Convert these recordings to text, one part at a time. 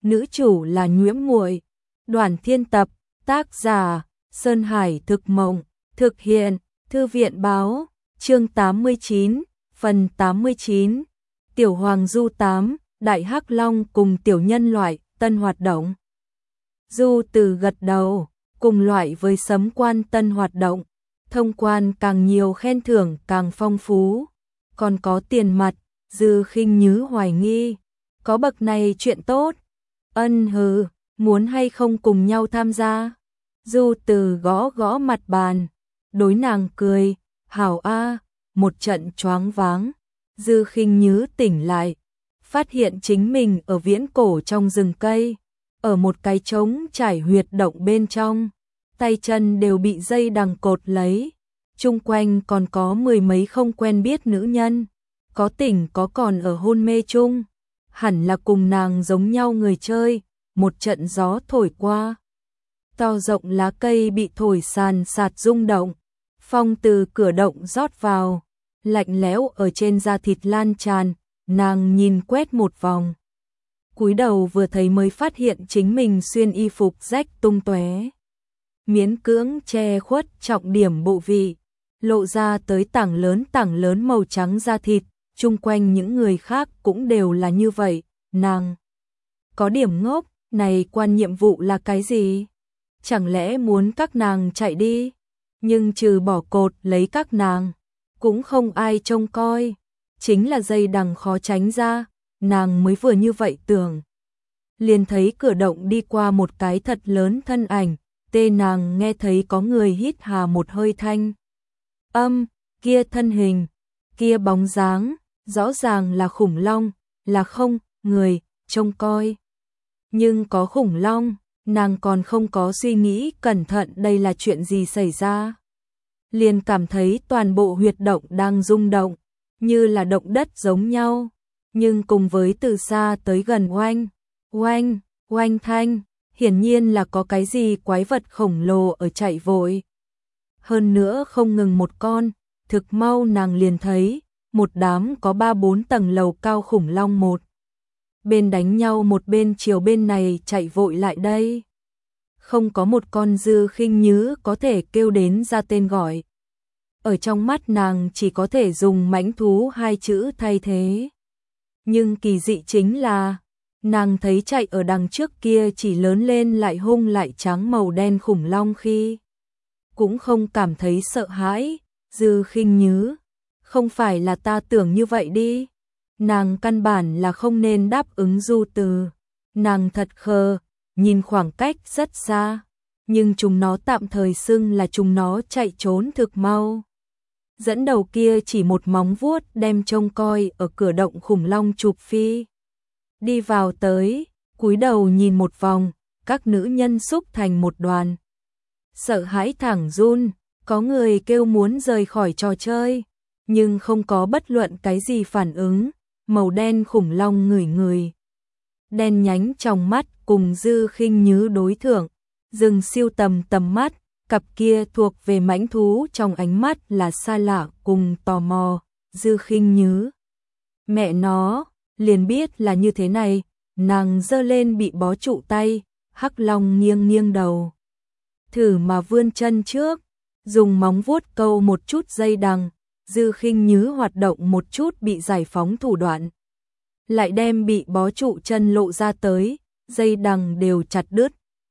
nữ chủ là Nhiễm Muội. Đoàn Thiên tập, tác giả Sơn Hải Thực Mộng, thực hiện Thư viện Báo, chương 89, phần 89. Tiểu Hoàng Du 8, Đại Hắc Long cùng tiểu nhân loại, tân hoạt động. Du Từ gật đầu, cùng loại với sấm quan tân hoạt động, thông quan càng nhiều khen thưởng càng phong phú, còn có tiền mặt. Dư Khinh Nhứ hoài nghi, có bậc này chuyện tốt. Ân hừ, muốn hay không cùng nhau tham gia? Du Từ gõ gõ mặt bàn, đối nàng cười, hảo a, một trận choáng váng. Dư Khinh Nhứ tỉnh lại, phát hiện chính mình ở viễn cổ trong rừng cây, ở một cái trống trải huyệt động bên trong, tay chân đều bị dây đằng cột lấy, chung quanh còn có mười mấy không quen biết nữ nhân, có tỉnh có còn ở hôn mê chung, hẳn là cùng nàng giống nhau người chơi. Một trận gió thổi qua, to rộng lá cây bị thổi sàn sạt rung động, phong từ cửa động rót vào, lạnh lẽo ở trên da thịt lan tràn. Nàng nhìn quét một vòng, cúi đầu vừa thấy mới phát hiện chính mình xuyên y phục rách tung tóe, miễn cưỡng che khuất trọng điểm bộ vị, lộ ra tới tảng lớn màu trắng da thịt. Chung quanh những người khác cũng đều là như vậy. Nàng có điểm ngốc, này quan nhiệm vụ là cái gì? Chẳng lẽ muốn các nàng chạy đi? Nhưng trừ bỏ cột lấy các nàng, cũng không ai trông coi. Chính là dây đằng khó tránh ra, nàng mới vừa như vậy tưởng. Liền thấy cửa động đi qua một cái thật lớn thân ảnh, nàng nghe thấy có người hít hà một hơi thanh âm, kia thân hình, kia bóng dáng, rõ ràng là khủng long, là không, người, trông coi. Nhưng có khủng long, nàng còn không có suy nghĩ cẩn thận đây là chuyện gì xảy ra. Liền cảm thấy toàn bộ huyệt động đang rung động, như là động đất giống nhau, nhưng cùng với từ xa tới gần oanh, oanh, oanh thanh, hiển nhiên là có cái gì quái vật khổng lồ ở chạy vội. Hơn nữa không ngừng một con, thực mau nàng liền thấy, một đám có 3-4 tầng lầu cao khủng long một bên đánh nhau một bên chiều bên này chạy vội lại đây. Không có một con Dư Khinh Nhứ có thể kêu đến ra tên gọi. Ở trong mắt nàng chỉ có thể dùng mãnh thú hai chữ thay thế. Nhưng kỳ dị chính là, nàng thấy chạy ở đằng trước kia chỉ lớn lên lại hung lại trắng màu đen khủng long khi cũng không cảm thấy sợ hãi. Dư Khinh Nhứ, không phải là ta tưởng như vậy đi. Nàng căn bản là không nên đáp ứng Du Từ. Nàng thật khờ, nhìn khoảng cách rất xa, nhưng chúng nó tạm thời xưng là chúng nó chạy trốn thực mau. Dẫn đầu kia chỉ một móng vuốt đem trông coi ở cửa động khủng long chụp phi. Đi vào tới, cúi đầu nhìn một vòng, các nữ nhân xúc thành một đoàn. Sợ hãi thẳng run, có người kêu muốn rời khỏi trò chơi, nhưng không có bất luận cái gì phản ứng. Màu đen khủng long ngửi người, đen nhánh trong mắt cùng Dư Khinh Nhứ đối thượng, dừng siêu tầm mắt, cặp kia thuộc về mãnh thú trong ánh mắt là xa lạ cùng tò mò. Dư Khinh Nhứ, mẹ nó, liền biết là như thế này, nàng giơ lên bị bó trụ tay, hắc long nghiêng nghiêng đầu, thử mà vươn chân trước, dùng móng vuốt câu một chút dây đằng. Dư Khinh Nhứ hoạt động một chút bị giải phóng thủ đoạn, lại đem bị bó trụ chân lộ ra tới, dây đằng đều chặt đứt.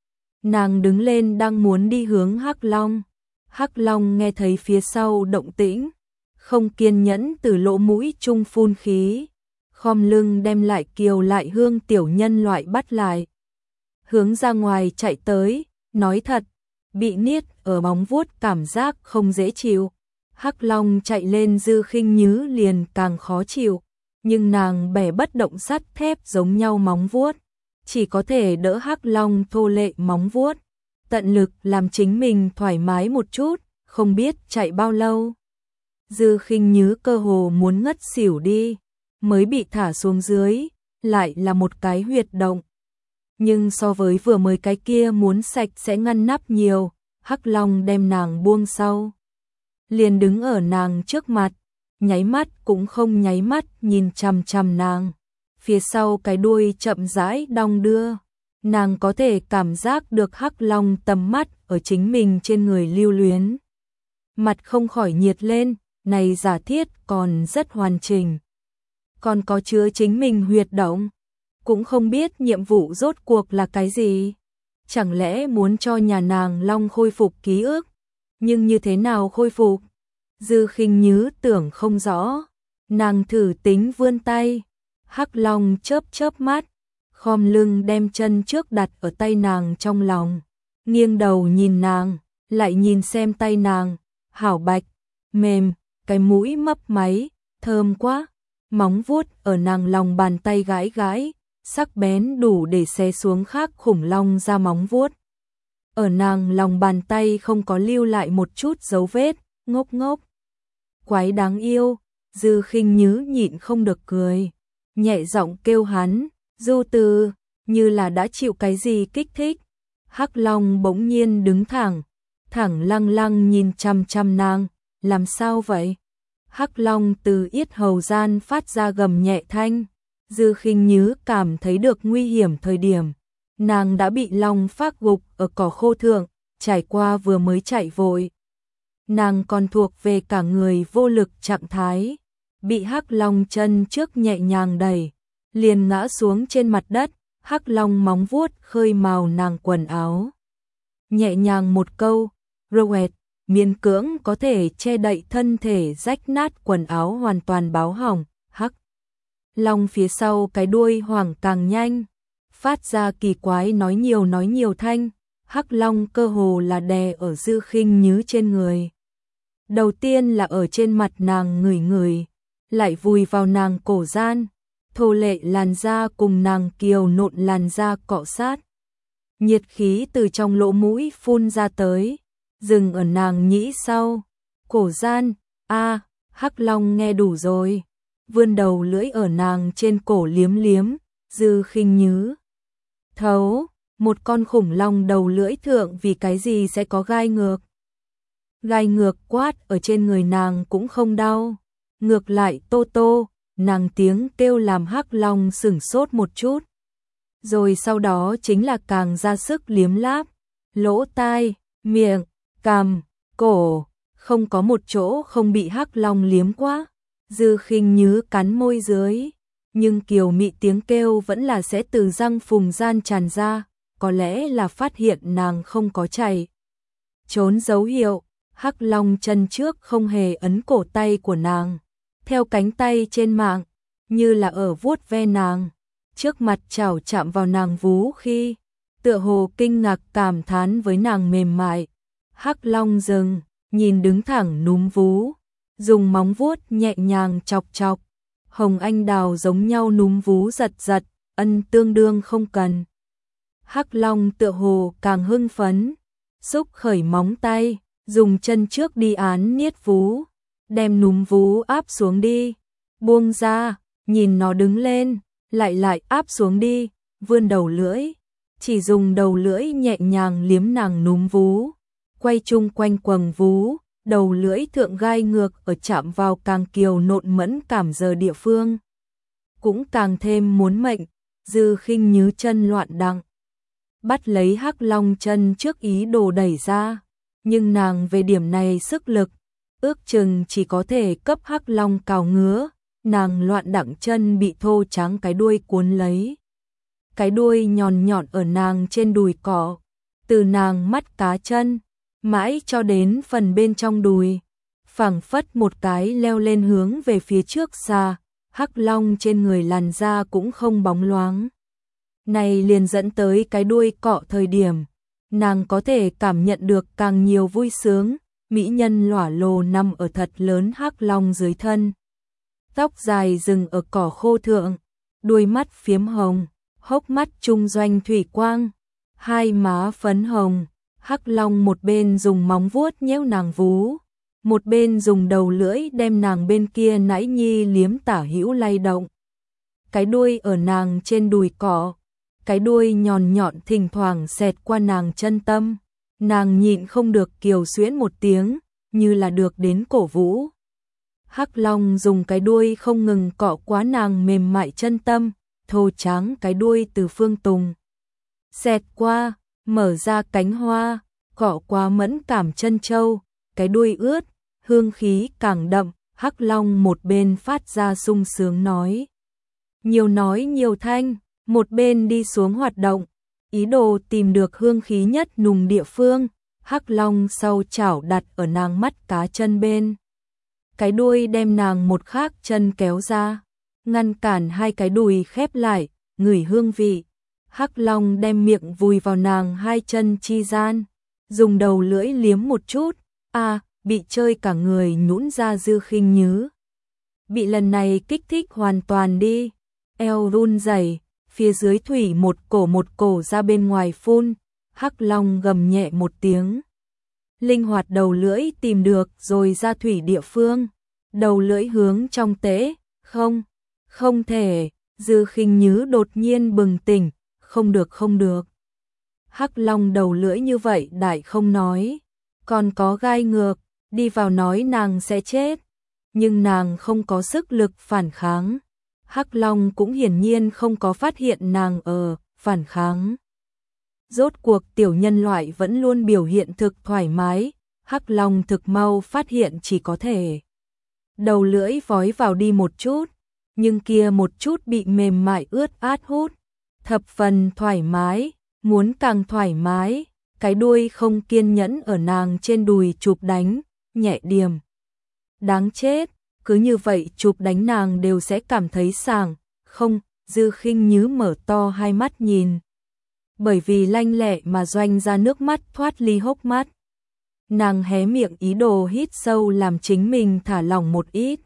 Nàng đứng lên đang muốn đi hướng Hắc Long. Hắc Long nghe thấy phía sau động tĩnh, không kiên nhẫn từ lỗ mũi trung phun khí, khom lưng đem lại Kiều Lại Hương tiểu nhân loại bắt lại, hướng ra ngoài chạy tới. Nói thật, bị niết ở móng vuốt cảm giác không dễ chịu. Hắc Long chạy lên Dư Khinh Nhứ liền càng khó chịu, nhưng nàng bẻ bất động sắt thép giống nhau móng vuốt, chỉ có thể đỡ Hắc Long thô lệ móng vuốt, tận lực làm chính mình thoải mái một chút. Không biết chạy bao lâu, Dư Khinh Nhứ cơ hồ muốn ngất xỉu đi, mới bị thả xuống dưới, lại là một cái huyệt động. Nhưng so với vừa mới cái kia muốn sạch sẽ ngăn nắp nhiều, Hắc Long đem nàng buông sau, liền đứng ở nàng trước mặt, nháy mắt cũng không nháy mắt nhìn chằm chằm nàng. Phía sau cái đuôi chậm rãi đong đưa, Nàng có thể cảm giác được Hắc Long tầm mắt ở chính mình trên người lưu luyến. Mặt không khỏi nhiệt lên, này giả thiết còn rất hoàn chỉnh. Còn có chứa chính mình huyệt động. Cũng không biết nhiệm vụ rốt cuộc là cái gì. Chẳng lẽ muốn cho nhà nàng Long khôi phục ký ức? Nhưng như thế nào khôi phục? Dư Khinh Nhứ tưởng không rõ. Nàng thử tính vươn tay. Hắc Long chớp chớp mắt, khom lưng đem chân trước đặt ở tay nàng trong lòng, nghiêng đầu nhìn nàng, lại nhìn xem tay nàng, hảo bạch, mềm, cái mũi mấp máy, thơm quá, móng vuốt ở nàng lòng bàn tay gãi gãi, sắc bén đủ để xé xuống khác khủng long ra móng vuốt. Ở nàng lòng bàn tay không có lưu lại một chút dấu vết, ngốc ngốc. Quái đáng yêu, Dư Khinh Nhứ nhịn không được cười, nhẹ giọng kêu hắn, Du Từ, như là đã chịu cái gì kích thích. Hắc Long bỗng nhiên đứng thẳng, thẳng lăng lăng nhìn chằm chằm nàng, làm sao vậy? Hắc Long từ yết hầu gian phát ra gầm nhẹ thanh. Dư Khinh Nhứ cảm thấy được nguy hiểm thời điểm, nàng đã bị long phác gục ở cỏ khô thượng, trải qua vừa mới chạy vội. Nàng còn thuộc về cả người vô lực trạng thái, bị Hắc Long chân trước nhẹ nhàng đẩy, liền ngã xuống trên mặt đất. Hắc Long móng vuốt khơi màu nàng quần áo, nhẹ nhàng một câu, roẹt, miễn cưỡng có thể che đậy thân thể rách nát quần áo hoàn toàn báo hỏng. Hắc Long phía sau cái đuôi hoảng càng nhanh, phát ra kỳ quái nói nhiều thanh. Hắc Long cơ hồ là đè ở Dư Khinh Nhứ trên người. Đầu tiên là ở trên mặt nàng ngửi ngửi, lại vùi vào nàng cổ gian, thô lệ làn da cùng nàng kiều nộn làn da cọ sát. Nhiệt khí từ trong lỗ mũi phun ra tới, dừng ở nàng nhĩ sau, cổ gian. A, Hắc Long nghe đủ rồi, vươn đầu lưỡi ở nàng trên cổ liếm liếm. Dư Khinh Nhứ thấu, một con khủng long đầu lưỡi thượng vì cái gì sẽ có gai ngược? Gai ngược quát ở trên người nàng cũng không đau, ngược lại tô tô. Nàng tiếng kêu làm Hắc Long sửng sốt một chút, rồi sau đó chính là càng ra sức liếm láp, lỗ tai, miệng, cằm, cổ, không có một chỗ không bị Hắc Long liếm quá. Dư Khinh Nhứ cắn môi dưới, nhưng kiều mị tiếng kêu vẫn là sẽ từ răng phùng gian tràn ra, có lẽ là phát hiện nàng không có chạy trốn dấu hiệu. Hắc Long chân trước không hề ấn cổ tay của nàng, theo cánh tay trên mạng, như là ở vuốt ve nàng, trước mặt chảo chạm vào nàng vú khi, tựa hồ kinh ngạc cảm thán với nàng mềm mại. Hắc Long dừng, nhìn đứng thẳng núm vú, dùng móng vuốt nhẹ nhàng chọc chọc, hồng anh đào giống nhau núm vú giật giật, ân tương đương không cần. Hắc Long tựa hồ càng hưng phấn, xúc khởi móng tay, dùng chân trước đi án niết vú, đem núm vú áp xuống đi, buông ra, nhìn nó đứng lên, lại áp xuống đi, vươn đầu lưỡi, chỉ dùng đầu lưỡi nhẹ nhàng liếm nàng núm vú, quay chung quanh quầng vú, đầu lưỡi thượng gai ngược ở chạm vào càng kiều nộn mẫn cảm giờ địa phương, cũng càng thêm muốn mệnh. Dư Khinh Nhứ chân loạn đặng, bắt lấy Hắc Long chân trước ý đồ đẩy ra, nhưng nàng về điểm này sức lực, ước chừng chỉ có thể cấp Hắc Long cào ngứa. Nàng loạn đặng chân bị thô trắng cái đuôi cuốn lấy. Cái đuôi nhọn nhọn ở nàng trên đùi cỏ, từ nàng mắt cá chân, mãi cho đến phần bên trong đùi, phảng phất một cái leo lên hướng về phía trước xa. Hắc Long trên người làn da cũng không bóng loáng. Này liền dẫn tới cái đuôi cọ thời điểm, nàng có thể cảm nhận được càng nhiều vui sướng. Mỹ nhân lỏa lồ nằm ở thật lớn Hắc Long dưới thân, tóc dài dừng ở cỏ khô thượng, đuôi mắt phiếm hồng, hốc mắt trung doanh thủy quang, hai má phấn hồng. Hắc Long một bên dùng móng vuốt nhéo nàng vú, một bên dùng đầu lưỡi đem nàng bên kia nãi nhi liếm tả hữu lay động. Cái đuôi ở nàng trên đùi cỏ, cái đuôi nhọn nhọn thỉnh thoảng xẹt qua nàng chân tâm, nàng nhịn không được kiều xuyễn một tiếng, như là được đến cổ vũ. Hắc Long dùng cái đuôi không ngừng cọ quá nàng mềm mại chân tâm, thô trắng cái đuôi từ phương tùng. xẹt qua, mở ra cánh hoa, cọ qua mẫn cảm chân châu, cái đuôi ướt, hương khí càng đậm, Hắc Long một bên phát ra sung sướng nói nhiều thanh, một bên đi xuống hoạt động, ý đồ tìm được hương khí nhất nùng địa phương. Hắc Long sau chảo đặt ở nàng mắt cá chân bên, cái đuôi đem nàng một khác chân kéo ra, ngăn cản hai cái đùi khép lại, ngửi hương vị. Hắc Long đem miệng vùi vào nàng hai chân chi gian, dùng đầu lưỡi liếm một chút, bị chơi cả người nhũn ra. Dư Khinh Nhứ bị lần này kích thích hoàn toàn đi, eo run rẩy, phía dưới thủy một cổ ra bên ngoài phun. Hắc Long gầm nhẹ một tiếng, linh hoạt đầu lưỡi tìm được rồi ra thủy địa phương, đầu lưỡi hướng trong tế, không thể. Dư Khinh Nhứ đột nhiên bừng tỉnh, không được. Hắc Long đầu lưỡi như vậy đại không nói, còn có gai ngược, đi vào nói nàng sẽ chết, nhưng nàng không có sức lực phản kháng. Hắc Long cũng hiển nhiên không có phát hiện nàng phản kháng. Rốt cuộc tiểu nhân loại vẫn luôn biểu hiện thực thoải mái, Hắc Long thực mau phát hiện chỉ có thể đầu lưỡi vói vào đi một chút, nhưng kia một chút bị mềm mại ướt át hút, thập phần thoải mái, muốn càng thoải mái, cái đuôi không kiên nhẫn ở nàng trên đùi chụp đánh, nhẹ điềm. Đáng chết, cứ như vậy chụp đánh nàng đều sẽ cảm thấy sảng, không? Dư Khinh Nhứ mở to hai mắt nhìn, bởi vì lanh lẹ mà doanh ra nước mắt thoát ly hốc mắt. Nàng hé miệng ý đồ hít sâu làm chính mình thả lỏng một ít,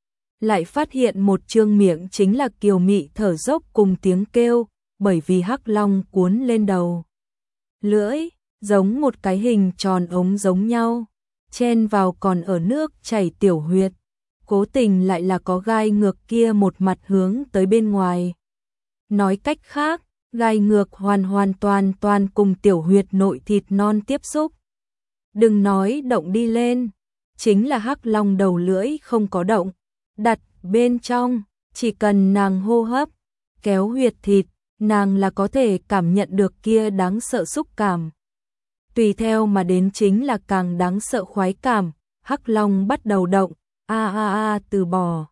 lại phát hiện một trương miệng chính là kiều mị thở dốc cùng tiếng kêu, bởi vì Hắc Long cuốn lên đầu lưỡi, giống một cái hình tròn ống giống nhau, chen vào còn ở nước chảy tiểu huyệt, cố tình lại là có gai ngược kia một mặt hướng tới bên ngoài. Nói cách khác, gai ngược hoàn toàn cùng tiểu huyệt nội thịt non tiếp xúc. Đừng nói động đi lên, chính là Hắc Long đầu lưỡi không có động, đặt bên trong, chỉ cần nàng hô hấp, kéo huyệt thịt, nàng là có thể cảm nhận được kia đáng sợ xúc cảm. Tùy theo mà đến chính là càng đáng sợ khoái cảm. Hắc Long bắt đầu động, từ bỏ.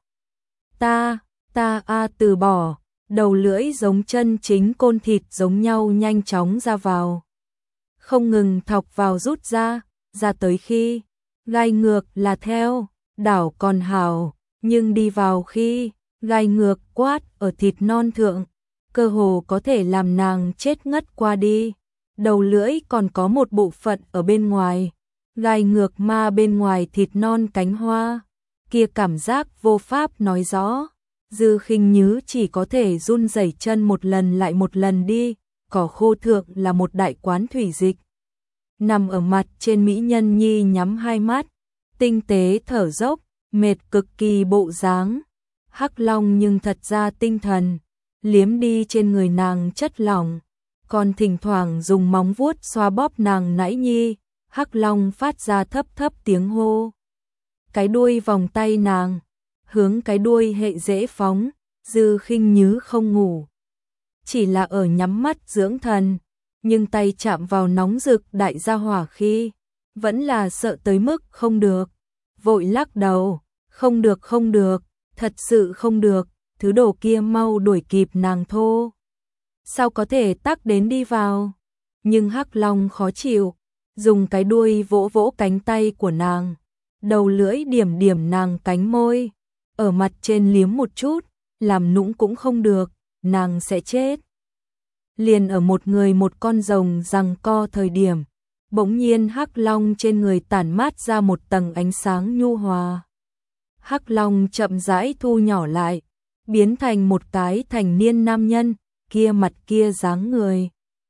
Từ bỏ, đầu lưỡi giống chân chính côn thịt giống nhau nhanh chóng ra vào. Không ngừng thọc vào rút ra tới khi gai ngược là theo, đảo còn hảo, nhưng đi vào khi gai ngược quát ở thịt non thượng, cơ hồ có thể làm nàng chết ngất qua đi. Đầu lưỡi còn có một bộ phận ở bên ngoài, gai ngược ma bên ngoài thịt non cánh hoa, kia cảm giác vô pháp nói rõ. Dư Khinh Nhứ chỉ có thể run rẩy chân một lần lại một lần đi, cỏ khô thượng là một đại quán thủy dịch. Nằm ở mặt trên mỹ nhân nhi nhắm hai mắt, tinh tế thở dốc, mệt cực kỳ bộ dáng. Hắc Long nhưng thật ra tinh thần, liếm đi trên người nàng chất lỏng, còn thỉnh thoảng dùng móng vuốt xoa bóp nàng nãi nhi. Hắc Long phát ra thấp tiếng hô. Cái đuôi vòng tay nàng, hướng cái đuôi hệ dễ phóng. Dư Khinh Nhứ không ngủ, chỉ là ở nhắm mắt dưỡng thần, nhưng tay chạm vào nóng rực đại gia hỏa khi, vẫn là sợ tới mức không được, vội lắc đầu, không được, thật sự không được, thứ đồ kia mau đuổi kịp nàng thô. Sao có thể tắc đến đi vào? Nhưng Hắc Long khó chịu, dùng cái đuôi vỗ cánh tay của nàng, đầu lưỡi điểm nàng cánh môi, ở mặt trên liếm một chút, làm nũng cũng không được, nàng sẽ chết. Liền ở một người một con rồng giằng co thời điểm, bỗng nhiên Hắc Long trên người tản mát ra một tầng ánh sáng nhu hòa. Hắc Long chậm rãi thu nhỏ lại, biến thành một cái thành niên nam nhân, kia mặt kia dáng người.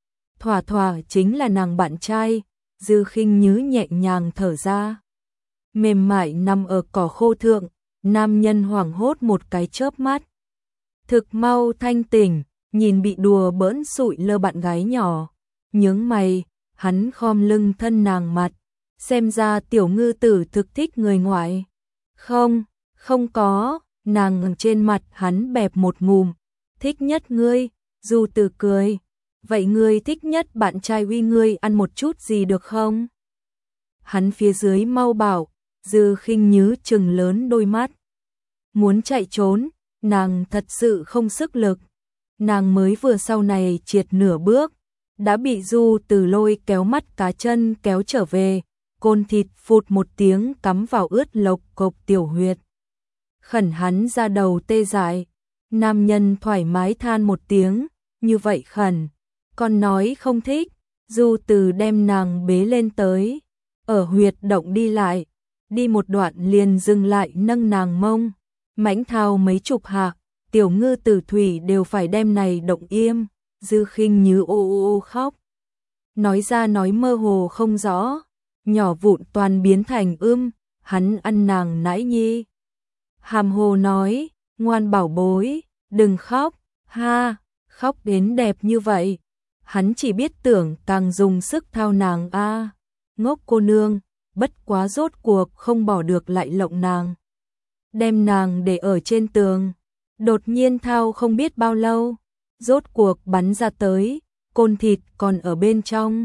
Thỏa chính là nàng bạn trai. Dư Khinh Nhứ nhẹ nhàng thở ra, mềm mại nằm ở cỏ khô thượng, nam nhân hoảng hốt một cái chớp mắt. Thực mau thanh tỉnh, nhìn bị đùa bỡn sụi lơ bạn gái nhỏ, nhướng mày, hắn khom lưng thân nàng mặt, xem ra tiểu ngư tử thực thích người ngoại. Không có, nàng trên mặt hắn bẹp một ngụm, thích nhất ngươi. Du Từ cười, vậy ngươi thích nhất bạn trai uy ngươi ăn một chút gì được không? Hắn phía dưới mau bảo, Dư Khinh Nhứ trừng lớn đôi mắt. Muốn chạy trốn, nàng thật sự không sức lực. Nàng mới vừa sau này triệt nửa bước, đã bị Du Từ Lôi kéo mắt cá chân kéo trở về, côn thịt phụt một tiếng cắm vào ướt lộc cộc tiểu huyệt. Khẩn hắn ra đầu tê dại, nam nhân thoải mái than một tiếng, như vậy khẩn, còn nói không thích, Du Từ đem nàng bế lên tới, ở huyệt động đi lại, đi một đoạn liền dừng lại nâng nàng mông, mãnh thao mấy chục hạ, tiểu ngư tử thủy đều phải đem này động im, Dư Khinh Nhứ ô ô ô khóc. Nói ra nói mơ hồ không rõ, nhỏ vụn toàn biến thành hắn ăn nàng nãi nhi. Hàm hồ nói, ngoan bảo bối, đừng khóc, ha, khóc đến đẹp như vậy. Hắn chỉ biết tưởng càng dùng sức thao nàng a, ngốc cô nương, bất quá rốt cuộc không bỏ được lại lộng nàng. Đem nàng để ở trên tường, đột nhiên thao không biết bao lâu, rốt cuộc bắn ra tới, côn thịt còn ở bên trong.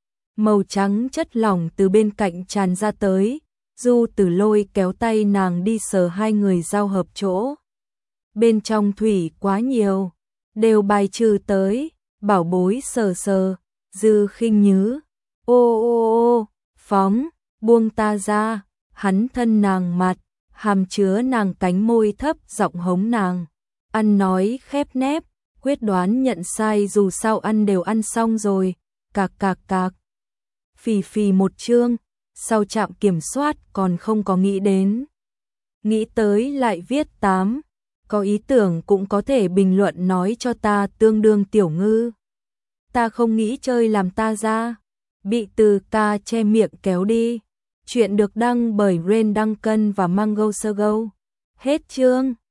Màu trắng chất lỏng từ bên cạnh tràn ra tới, Du Từ Lôi kéo tay nàng đi sờ hai người giao hợp chỗ. Bên trong thủy quá nhiều, đều bài trừ tới, bảo bối sờ sờ, Dư Khinh Nhứ. Ô ô ô, phóng, buông ta ra, hắn thân nàng mặt, hàm chứa nàng cánh môi thấp giọng hống nàng. Ăn nói khép nép, quyết đoán nhận sai dù sao ăn đều ăn xong rồi, cạc cạc cạc. Phì phì một chương, sau trạm kiểm soát còn không có nghĩ đến. Nghĩ tới lại viết 8, có ý tưởng cũng có thể bình luận nói cho ta tương đương tiểu ngư. Ta không nghĩ chơi làm ta ra, bị từ ca che miệng kéo đi. Chuyện được đăng bởi Rain Duncan và Mango Sogo. Hết chương.